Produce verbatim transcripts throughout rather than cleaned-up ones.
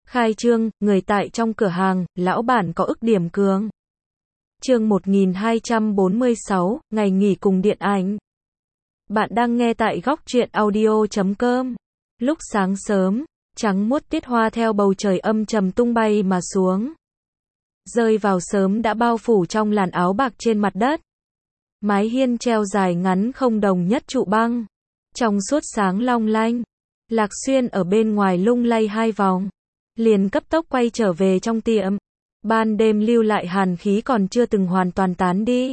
Khai trương, người tại trong cửa hàng, lão bản có ức điểm cường. Chương một nghìn hai trăm bốn mươi sáu, ngày nghỉ cùng điện ảnh. Bạn đang nghe tại góc truyện audio chấm com. Lúc sáng sớm, trắng muốt tiết hoa theo bầu trời âm trầm tung bay mà xuống. Rơi vào sớm đã bao phủ trong làn áo bạc trên mặt đất. Mái hiên treo dài ngắn không đồng nhất trụ băng. Trong suốt sáng long lanh. Lạc Xuyên ở bên ngoài lung lay hai vòng. Liền cấp tốc quay trở về trong tiệm. Ban đêm lưu lại hàn khí còn chưa từng hoàn toàn tán đi.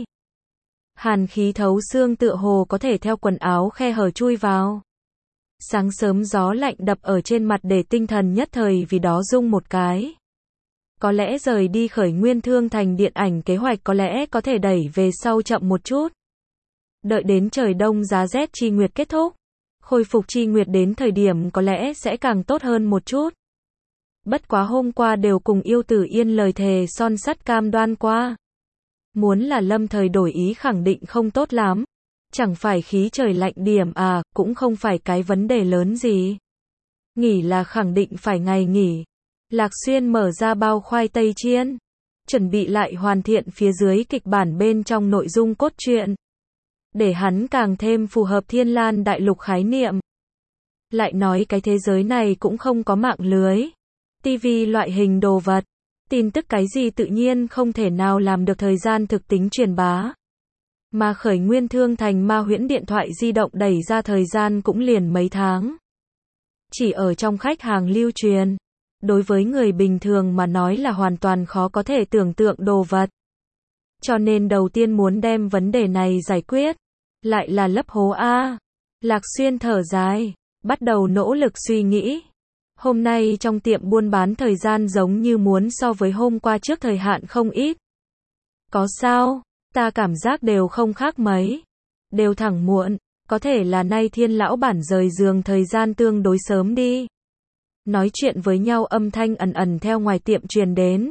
Hàn khí thấu xương tựa hồ có thể theo quần áo khe hở chui vào. Sáng sớm gió lạnh đập ở trên mặt để tinh thần nhất thời vì đó rung một cái. Có lẽ rời đi Khởi Nguyên Thương Thành điện ảnh kế hoạch có lẽ có thể đẩy về sau chậm một chút. Đợi đến trời đông giá rét chi nguyệt kết thúc. Khôi phục chi nguyệt đến thời điểm có lẽ sẽ càng tốt hơn một chút. Bất quá hôm qua đều cùng Yêu Tử Yên lời thề son sắt cam đoan qua. Muốn là lâm thời đổi ý khẳng định không tốt lắm. Chẳng phải khí trời lạnh điểm à, cũng không phải cái vấn đề lớn gì. Nghỉ là khẳng định phải ngày nghỉ. Lạc Xuyên mở ra bao khoai tây chiên. Chuẩn bị lại hoàn thiện phía dưới kịch bản bên trong nội dung cốt truyện. Để hắn càng thêm phù hợp Thiên Lan Đại Lục khái niệm. Lại nói cái thế giới này cũng không có mạng lưới. tivi loại hình đồ vật. Tin tức cái gì tự nhiên không thể nào làm được thời gian thực tính truyền bá. Mà Khởi Nguyên Thương Thành ma huyễn điện thoại di động đẩy ra thời gian cũng liền mấy tháng. Chỉ ở trong khách hàng lưu truyền. Đối với người bình thường mà nói là hoàn toàn khó có thể tưởng tượng đồ vật. Cho nên đầu tiên muốn đem vấn đề này giải quyết. Lại là lấp hố A. Lạc Xuyên thở dài. Bắt đầu nỗ lực suy nghĩ. Hôm nay trong tiệm buôn bán thời gian giống như muốn so với hôm qua trước thời hạn không ít. Có sao? Ta cảm giác đều không khác mấy. Đều thẳng muộn. Có thể là nay Thiên lão bản rời giường thời gian tương đối sớm đi. Nói chuyện với nhau âm thanh ẩn ẩn theo ngoài tiệm truyền đến.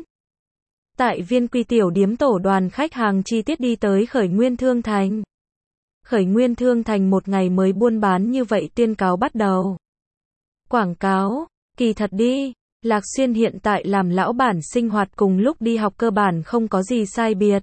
Tại Viên Quy tiểu điếm tổ đoàn khách hàng chi tiết đi tới Khởi Nguyên Thương Thành. Khởi Nguyên Thương Thành một ngày mới buôn bán như vậy tuyên cáo bắt đầu. Quảng cáo, kỳ thật đi, Lạc Xuyên hiện tại làm lão bản sinh hoạt cùng lúc đi học cơ bản không có gì sai biệt.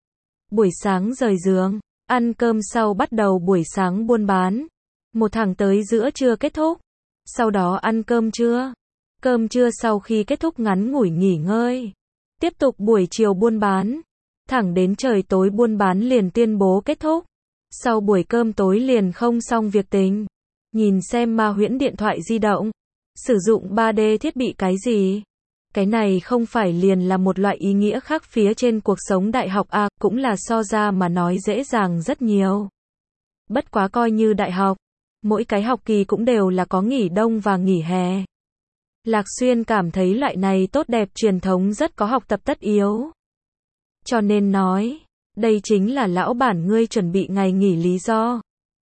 Buổi sáng rời giường, ăn cơm sau bắt đầu buổi sáng buôn bán. Một thẳng tới giữa trưa kết thúc. Sau đó ăn cơm trưa. Cơm trưa sau khi kết thúc ngắn ngủi nghỉ ngơi. Tiếp tục buổi chiều buôn bán. Thẳng đến trời tối buôn bán liền tuyên bố kết thúc. Sau buổi cơm tối liền không xong việc tình. Nhìn xem ma huyễn điện thoại di động. Sử dụng ba D thiết bị cái gì? Cái này không phải liền là một loại ý nghĩa khác phía trên cuộc sống đại học à, cũng là so ra mà nói dễ dàng rất nhiều. Bất quá coi như đại học. Mỗi cái học kỳ cũng đều là có nghỉ đông và nghỉ hè. Lạc Xuyên cảm thấy loại này tốt đẹp truyền thống rất có học tập tất yếu. Cho nên nói, đây chính là lão bản ngươi chuẩn bị ngày nghỉ lý do.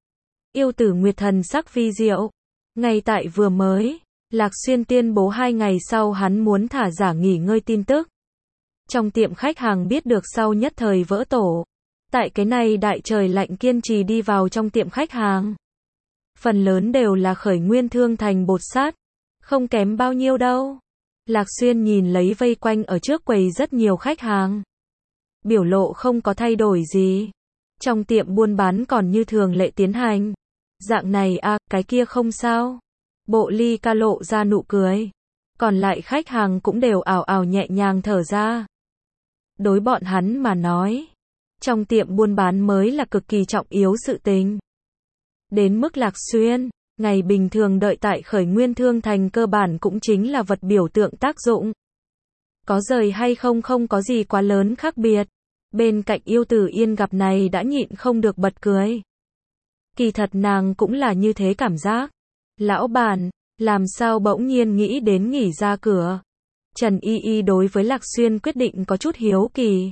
Yêu Tử Nguyệt thần sắc vi diệu. Ngay tại vừa mới, Lạc Xuyên tuyên bố hai ngày sau hắn muốn thả giả nghỉ ngơi tin tức. Trong tiệm khách hàng biết được sau nhất thời vỡ tổ. Tại cái này đại trời lạnh kiên trì đi vào trong tiệm khách hàng. Phần lớn đều là Khởi Nguyên Thương Thành bột sát. Không kém bao nhiêu đâu. Lạc Xuyên nhìn lấy vây quanh ở trước quầy rất nhiều khách hàng. Biểu lộ không có thay đổi gì. Trong tiệm buôn bán còn như thường lệ tiến hành. Dạng này à, cái kia không sao. Bộ Ly ca lộ ra nụ cười. Còn lại khách hàng cũng đều ảo ảo nhẹ nhàng thở ra. Đối bọn hắn mà nói. Trong tiệm buôn bán mới là cực kỳ trọng yếu sự tình. Đến mức Lạc Xuyên, ngày bình thường đợi tại Khởi Nguyên Thương Thành cơ bản cũng chính là vật biểu tượng tác dụng. Có rời hay không không có gì quá lớn khác biệt. Bên cạnh Yêu Tử Yên gặp này đã nhịn không được bật cười. Kỳ thật nàng cũng là như thế cảm giác. Lão bản, làm sao bỗng nhiên nghĩ đến nghỉ ra cửa. Trần Y Y đối với Lạc Xuyên quyết định có chút hiếu kỳ.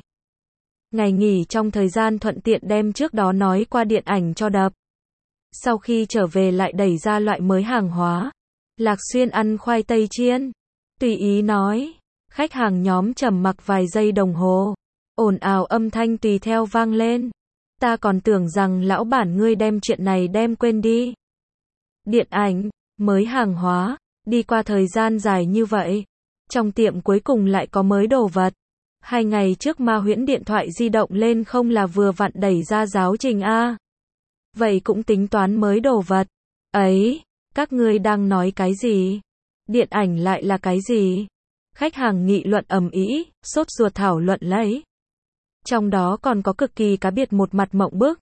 Ngày nghỉ trong thời gian thuận tiện đem trước đó nói qua điện ảnh cho đập. Sau khi trở về lại đẩy ra loại mới hàng hóa. Lạc Xuyên ăn khoai tây chiên. Tùy ý nói. Khách hàng nhóm trầm mặc vài giây đồng hồ. Ồn ào âm thanh tùy theo vang lên. Ta còn tưởng rằng lão bản ngươi đem chuyện này đem quên đi. Điện ảnh, mới hàng hóa, đi qua thời gian dài như vậy. Trong tiệm cuối cùng lại có mới đồ vật. Hai ngày trước Ma Huyễn điện thoại di động lên không là vừa vặn đẩy ra giáo trình a. Vậy cũng tính toán mới đồ vật. Ấy, các ngươi đang nói cái gì? Điện ảnh lại là cái gì? Khách hàng nghị luận ầm ĩ, sốt ruột thảo luận lấy. Trong đó còn có cực kỳ cá biệt một mặt mộng bức.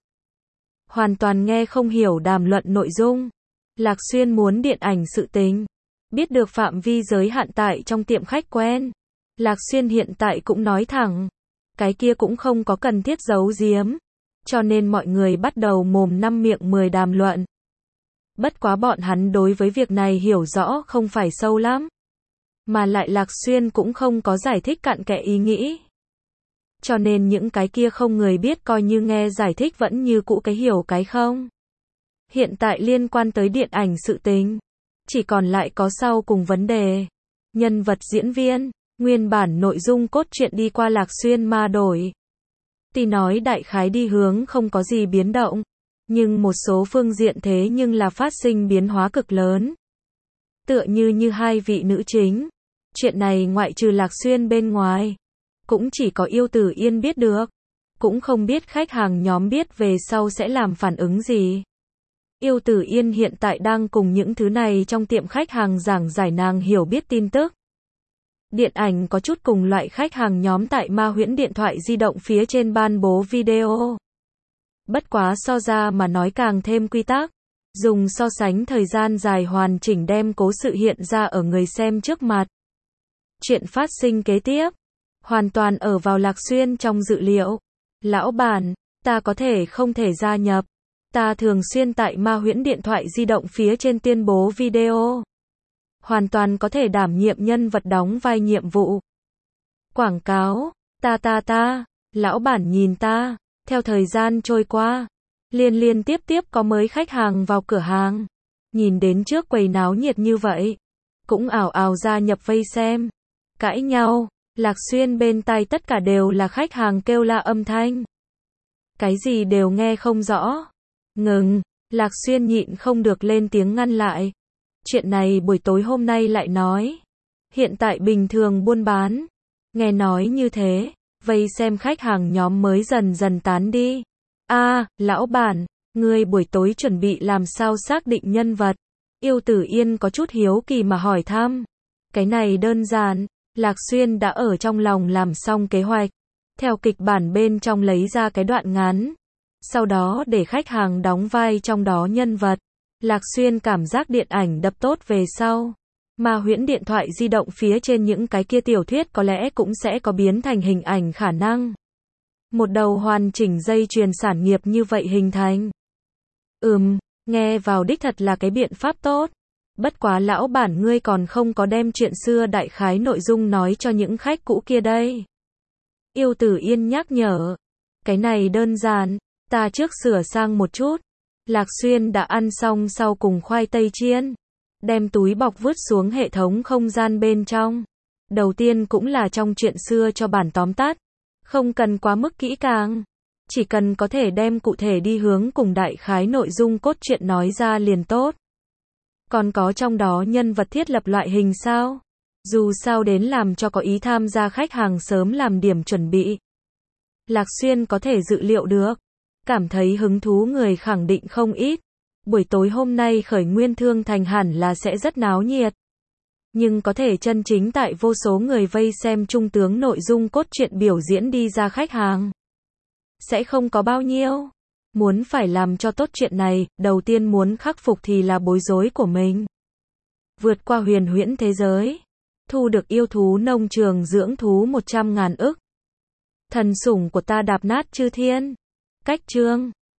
Hoàn toàn nghe không hiểu đàm luận nội dung. Lạc Xuyên muốn điện ảnh sự tình. Biết được phạm vi giới hạn tại trong tiệm khách quen. Lạc Xuyên hiện tại cũng nói thẳng. Cái kia cũng không có cần thiết giấu giếm. Cho nên mọi người bắt đầu mồm năm miệng mười đàm luận. Bất quá bọn hắn đối với việc này hiểu rõ không phải sâu lắm. Mà lại Lạc Xuyên cũng không có giải thích cặn kẽ ý nghĩ. Cho nên những cái kia không người biết coi như nghe giải thích vẫn như cũ cái hiểu cái không. Hiện tại liên quan tới điện ảnh sự tình. Chỉ còn lại có sau cùng vấn đề. Nhân vật diễn viên, nguyên bản nội dung cốt truyện đi qua Lạc Xuyên ma đổi. Tuy nói đại khái đi hướng không có gì biến động. Nhưng một số phương diện thế nhưng là phát sinh biến hóa cực lớn. Tựa như như hai vị nữ chính. Chuyện này ngoại trừ Lạc Xuyên bên ngoài. Cũng chỉ có Yêu Tử Yên biết được. Cũng không biết khách hàng nhóm biết về sau sẽ làm phản ứng gì. Yêu Tử Yên hiện tại đang cùng những thứ này trong tiệm khách hàng giảng giải nàng hiểu biết tin tức. Điện ảnh có chút cùng loại khách hàng nhóm tại Ma Huyễn điện thoại di động phía trên ban bố video. Bất quá so ra mà nói càng thêm quy tắc. Dùng so sánh thời gian dài hoàn chỉnh đem cố sự hiện ra ở người xem trước mặt. Chuyện phát sinh kế tiếp. Hoàn toàn ở vào Lạc Xuyên trong dự liệu. Lão bản, ta có thể không thể gia nhập. Ta thường xuyên tại Ma Huyễn điện thoại di động phía trên tuyên bố video. Hoàn toàn có thể đảm nhiệm nhân vật đóng vai nhiệm vụ. Quảng cáo, ta ta ta, lão bản nhìn ta. Theo thời gian trôi qua, liên liên tiếp tiếp có mới khách hàng vào cửa hàng. Nhìn đến trước quầy náo nhiệt như vậy, cũng ảo ảo gia nhập vây xem. Cãi nhau, Lạc Xuyên bên tai tất cả đều là khách hàng kêu la âm thanh. Cái gì đều nghe không rõ. Ngừng, Lạc Xuyên nhịn không được lên tiếng ngăn lại. Chuyện này buổi tối hôm nay lại nói. Hiện tại bình thường buôn bán. Nghe nói như thế, vây xem khách hàng nhóm mới dần dần tán đi. A, à, lão bản, ngươi buổi tối chuẩn bị làm sao xác định nhân vật? Yêu Tử Yên có chút hiếu kỳ mà hỏi thăm. Cái này đơn giản, Lạc Xuyên đã ở trong lòng làm xong kế hoạch. Theo kịch bản bên trong lấy ra cái đoạn ngắn. Sau đó để khách hàng đóng vai trong đó nhân vật. Lạc Xuyên cảm giác điện ảnh đập tốt về sau. Ma Huyễn điện thoại di động phía trên những cái kia tiểu thuyết có lẽ cũng sẽ có biến thành hình ảnh khả năng. Một đầu hoàn chỉnh dây chuyền sản nghiệp như vậy hình thành. Ừm, nghe vào đích thật là cái biện pháp tốt. Bất quá lão bản ngươi còn không có đem chuyện xưa đại khái nội dung nói cho những khách cũ kia đây. Yêu Tử Yên nhắc nhở. Cái này đơn giản, ta trước sửa sang một chút. Lạc Xuyên đã ăn xong sau cùng khoai tây chiên. Đem túi bọc vứt xuống hệ thống không gian bên trong. Đầu tiên cũng là trong chuyện xưa cho bản tóm tắt. Không cần quá mức kỹ càng. Chỉ cần có thể đem cụ thể đi hướng cùng đại khái nội dung cốt truyện nói ra liền tốt. Còn có trong đó nhân vật thiết lập loại hình sao? Dù sao đến làm cho có ý tham gia khách hàng sớm làm điểm chuẩn bị. Lạc Xuyên có thể dự liệu được. Cảm thấy hứng thú người khẳng định không ít. Buổi tối hôm nay khởi nguyên thương thành hẳn là sẽ rất náo nhiệt. Nhưng có thể chân chính tại vô số người vây xem trung tướng nội dung cốt truyện biểu diễn đi ra khách hàng. Sẽ không có bao nhiêu. Muốn phải làm cho tốt chuyện này, đầu tiên muốn khắc phục thì là bối rối của mình. Vượt qua huyền huyễn thế giới. Thu được yêu thú nông trường dưỡng thú một trăm ngàn ức. Thần sủng của ta đạp nát chư thiên. Cách chương